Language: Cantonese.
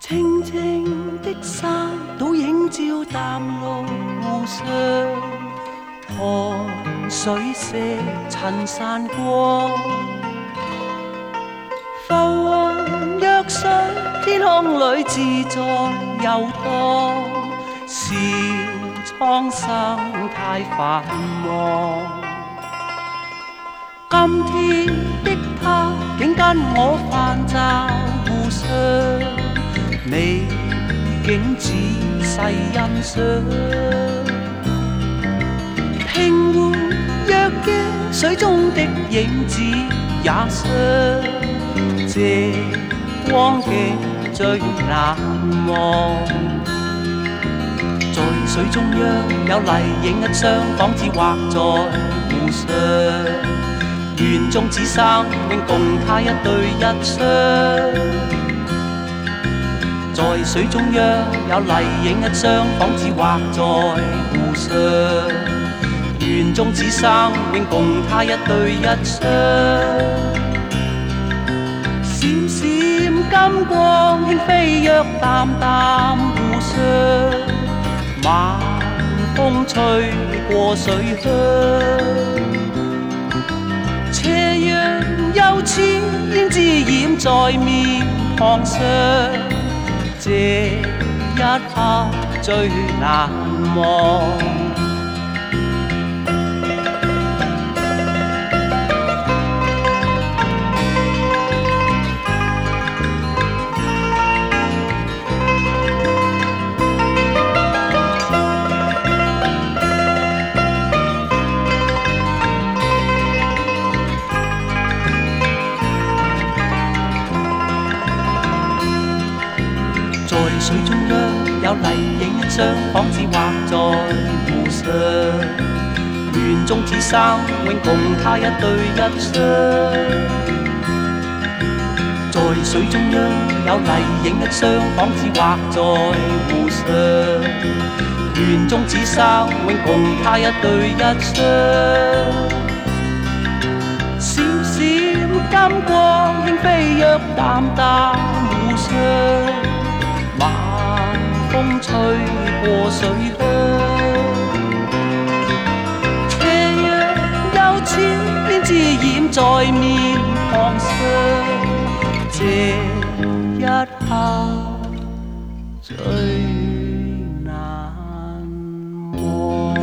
青青的山，倒映照淡路上，看水色衬山光。浮云若水，天空里自在游荡。笑蒼生太繁忙，今天的他竟跟我泛罩互相，美景仔細欣賞。平緩若鏡，水中的影子也相，這光景最難忘。在水中央有麗影一雙，仿似畫在湖上。願終此生永共他一對一雙。在水中央有麗影一雙，仿似畫在湖上。願終此生永共他一對一雙。閃閃金光輕飛躍，淡淡湖上。晚風吹過水鄉，斜陽又似胭脂染在面龐上，這一刻最難忘。在水中央有麗影一雙，仿似畫在湖上。願終此生永共他一對一雙。在水中央有麗影一雙，仿似畫在湖上。願終此生永共他一對一雙。閃閃金光輕飛躍，淡淡湖上。晚風吹過水鄉，斜陽又似胭脂染在面龐上，這一刻最難忘。